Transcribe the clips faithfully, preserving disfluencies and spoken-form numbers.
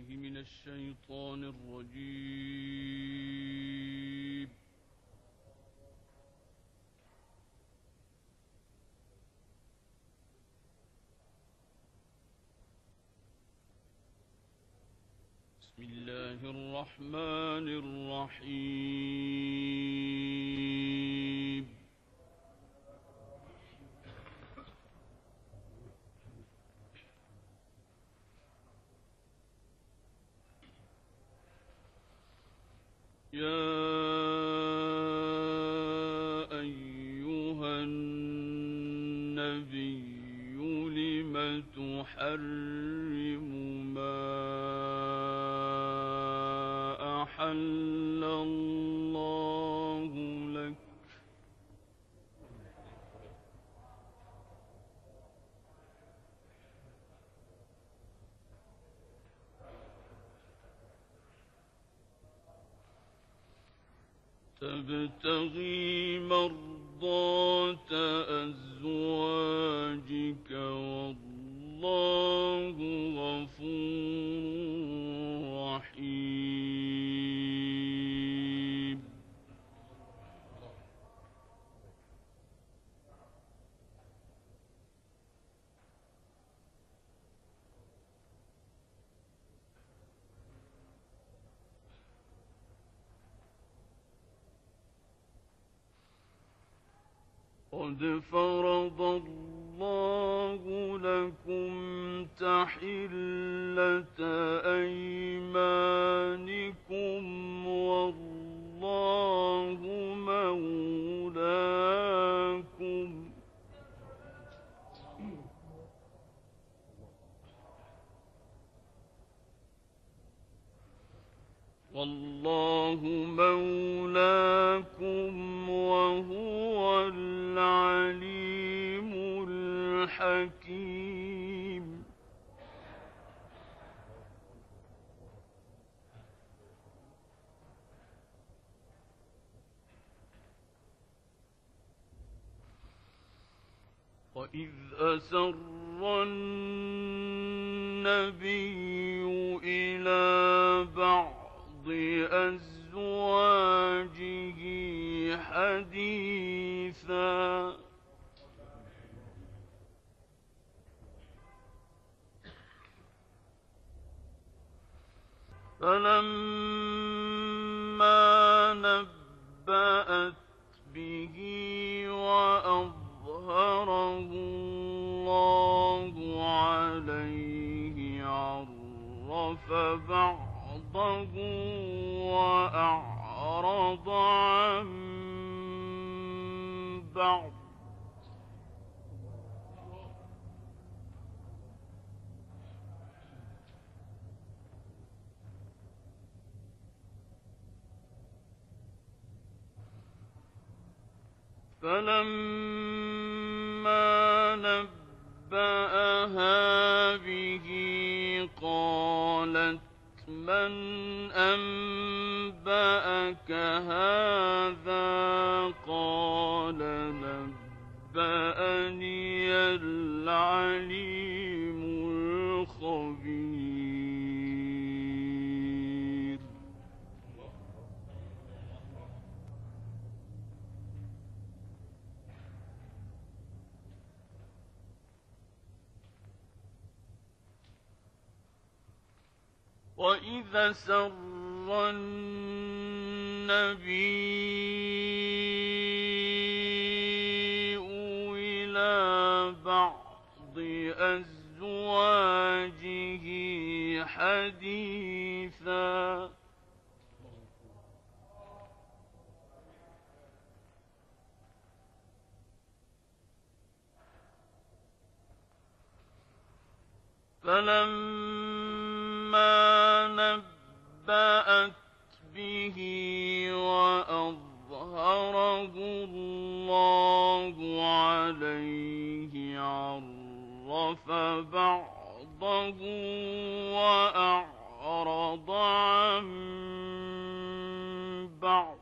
من الشيطان الرجيم. بسم الله الرحمن الرحيم. يا أيها النبي لم تحرم ما أحل الله لك تبتغي مرضات أزواجك والله غفور رحيم. قد فرض الله لكم تحلة أيمانكم والله مولاكم والله مولاكم وهو العليم الحكيم. وإذ أسر النبي إلى بعض أزواجه حديثا فلما نبأت به وأظهره الله عليه عرف بعضه وأعرض عن بعض فلما نبأها به قالت من أنبأك هذا قال نبأني العليم الخبير. وإذا سر النبي إلى بعض أزواجه حديثا فلما نبأت به وأظهره الله عليه عرف بعضه وأعرض عن بعض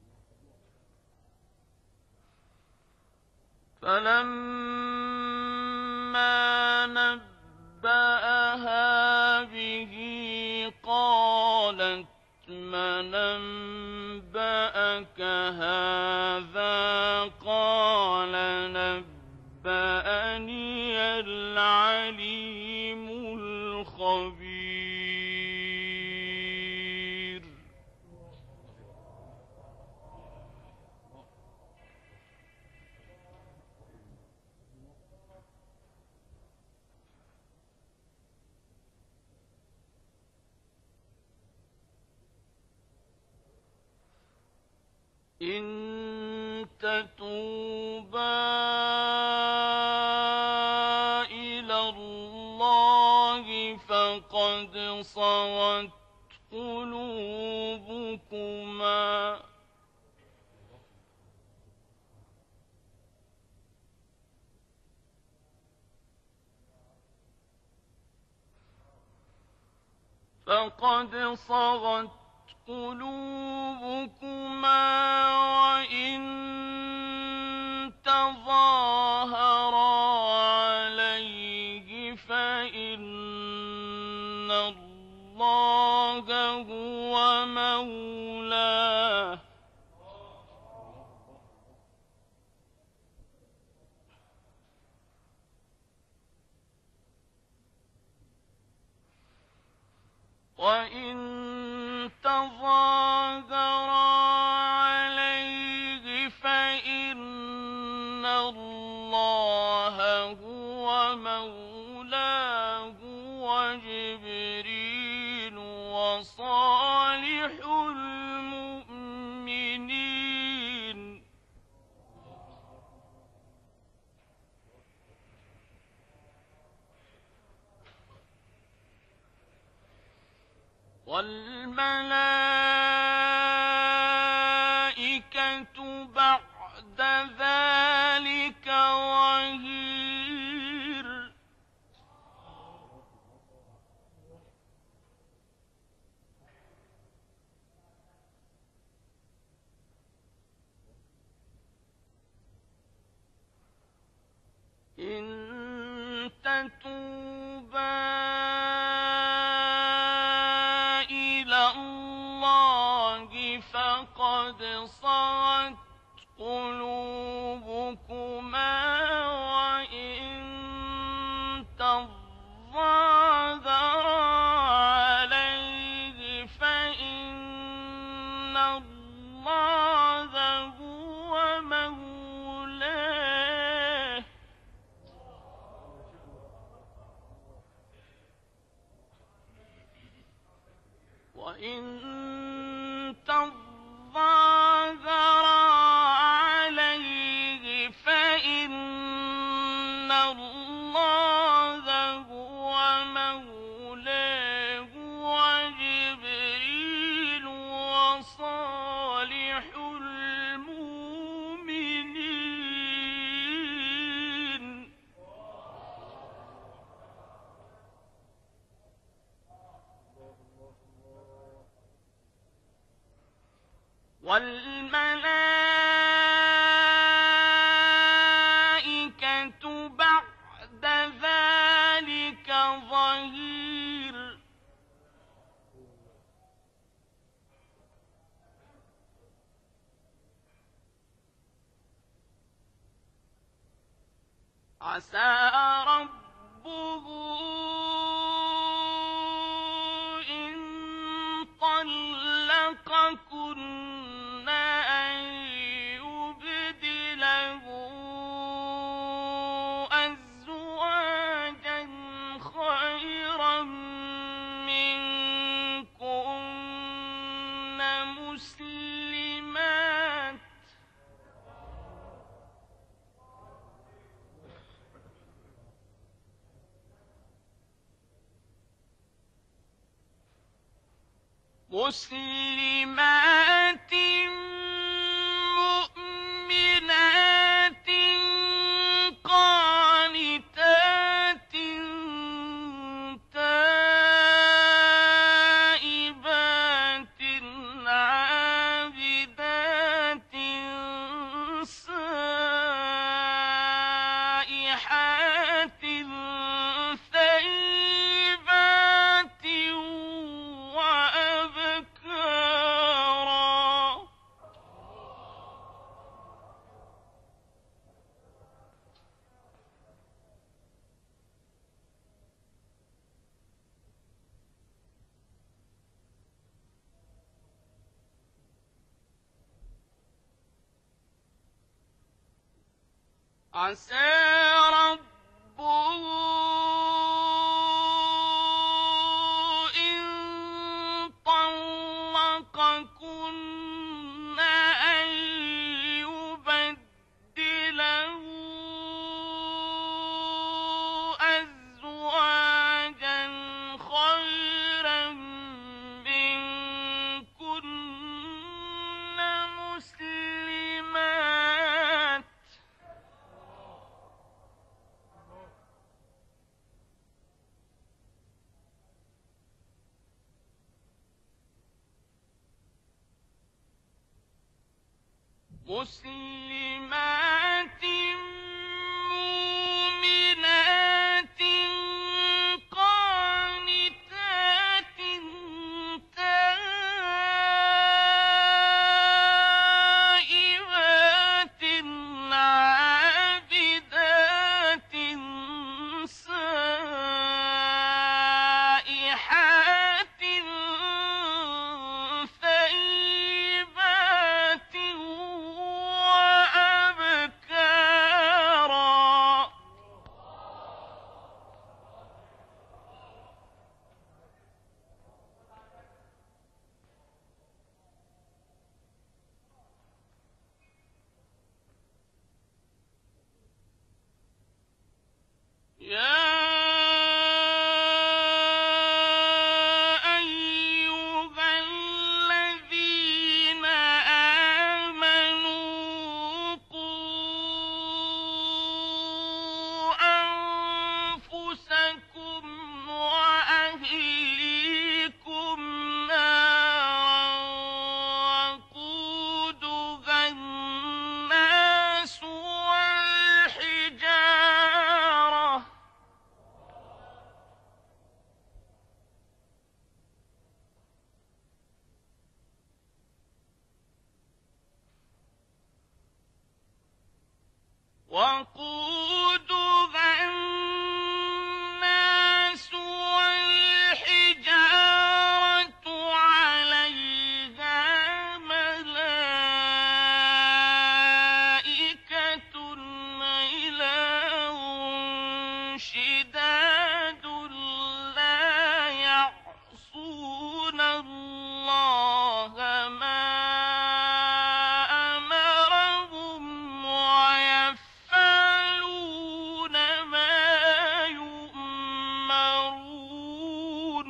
فلما من أنبأك هذا قال نبأني العليم الخبير إن تتوبا إلى الله فقد صغت قلوبكما فقد صغت قلوبكما وإن تظاهرا عليه فإن الله هو مولاه وإن تظاهرا عليه فإن الله هو مولاه وجبريل وصالح المؤمنين والملائكة بعد ذلك ظهير إن تتوبا فقد صغت قلوبكما وإن تظاهرا عليه فإن الله هو مولاه وإن تظاهرا عليه فإن الله هو مولاه وجبريل وصالح المؤمنين والملائكة بعد ذلك ظهير عسى ربه إن طلقكن أن يبدله أزواجا خيرا منكن مسلمات مسلمات مؤمنات قانتات تائبات عابدات سائحات ثيبات وأبكار عسى ربه إن طلقكن أن يبدله أزواجا خيرا منكن مسلمات مسلمات مؤمنات قانتات تائبات عابدات سائحات ثيبات وأبكارا يا أيها الذين آمنوا قوا أنفسكم وأهليكم نارا وقودها الناس والحجارة وقودها الناس والحجارة عليها ملائكة غلاظ شداد لا يعصون الله ما أمرهم ويفعلون ما يؤمرون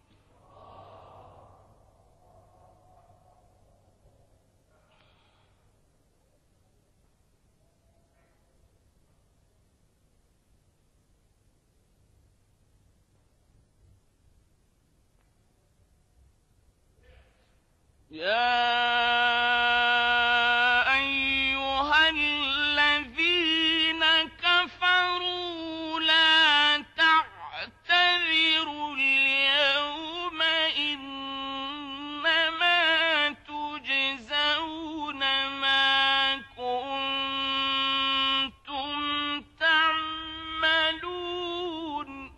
يا أيها الذين كفروا لا تعتذروا اليوم إنما تجزون ما كنتم تعملون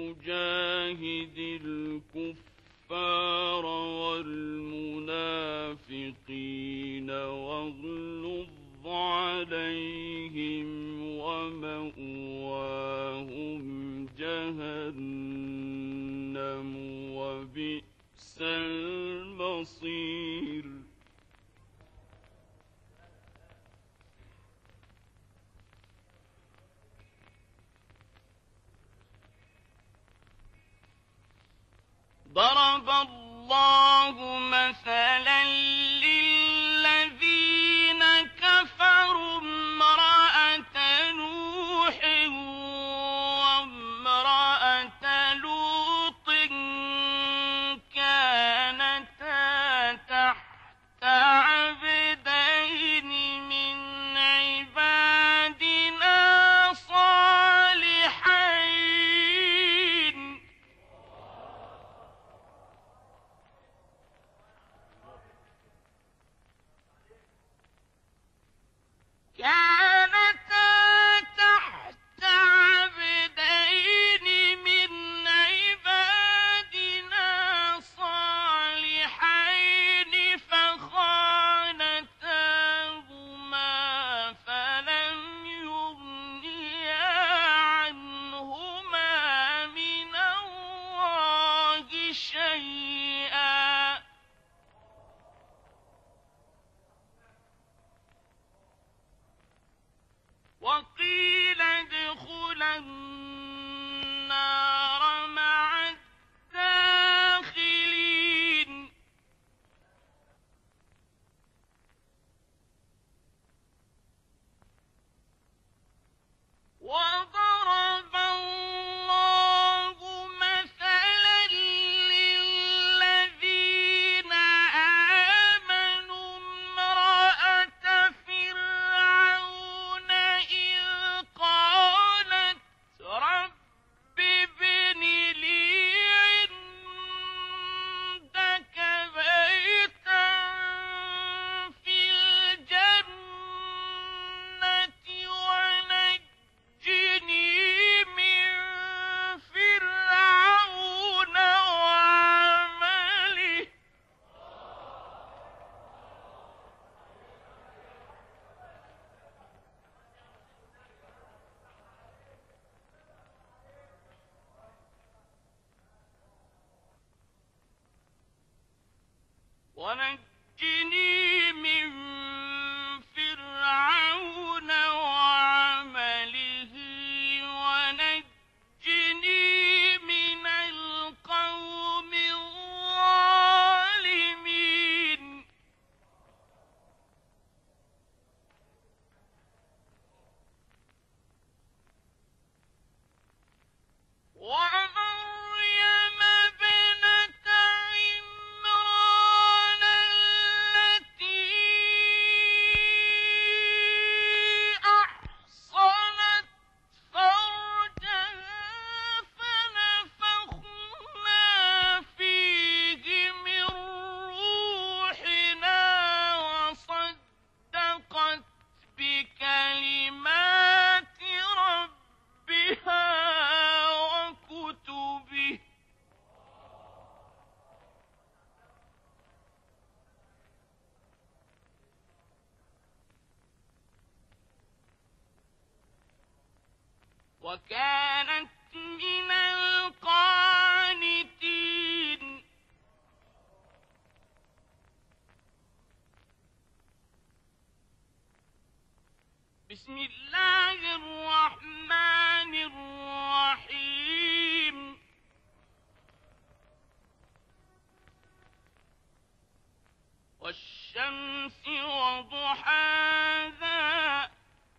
فليجاهد الكفار والمنافقين واغلظ عليهم ومأواهم جهنم وبئس المصير. ضرب الله مثلا للذين كفروا امرأة نوح وامرأة لوط كانتا تحت عبدين من عبادنا صالحين كانتا تحت عبدين من عبادنا صالحين فخانتاهما فلم يغنيا عنهما من الله شيئا وقيل ادخلا النار مع الداخلين. وضرب الله مثلا للذين آمنوا امرأة فرعون إذ قالت رب ابن لي عندك بيتا في الجنة ونجني من فرعون وعمله ونجني من فرعون وعمله ونجني من القوم الظالمين. ومريم ابنة عمران التي أحصنت فرجها فنفخنا فيه من روحنا وصدقت بكلمات ربها وكتبه وكانت من القانتين. بسم الله الرحمن الرحيم. والشمس وضحاها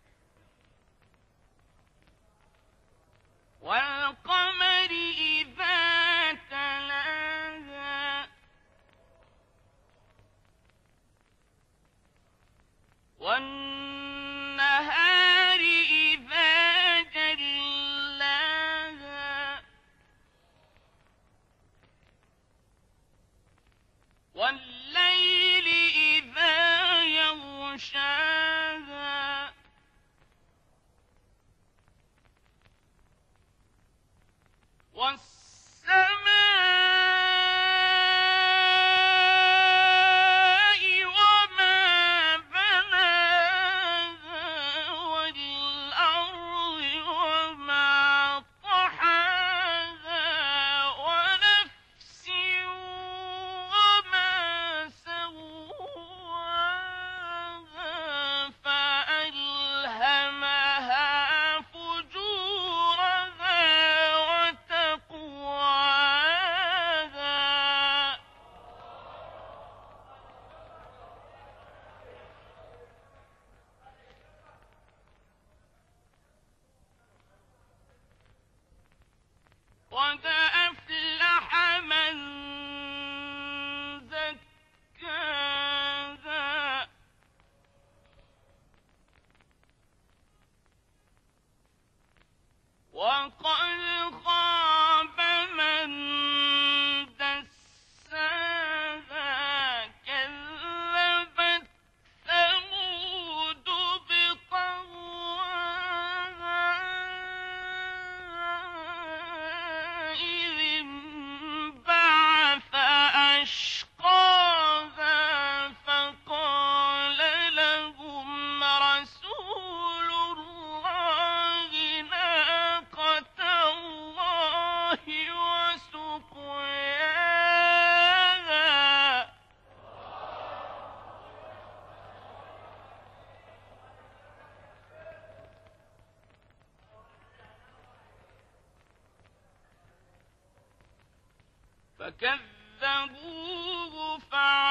والقمر إذا تلاها والنهار إذا جلاها والليل إذا يغشاها قد أفلح من زكاها وقد خاب من دساها كذبت ثمود بطغواها إذ انبعث أشقاها فقال لهم رسول الله ناقة الله وسقياها فكذبوه فعقروها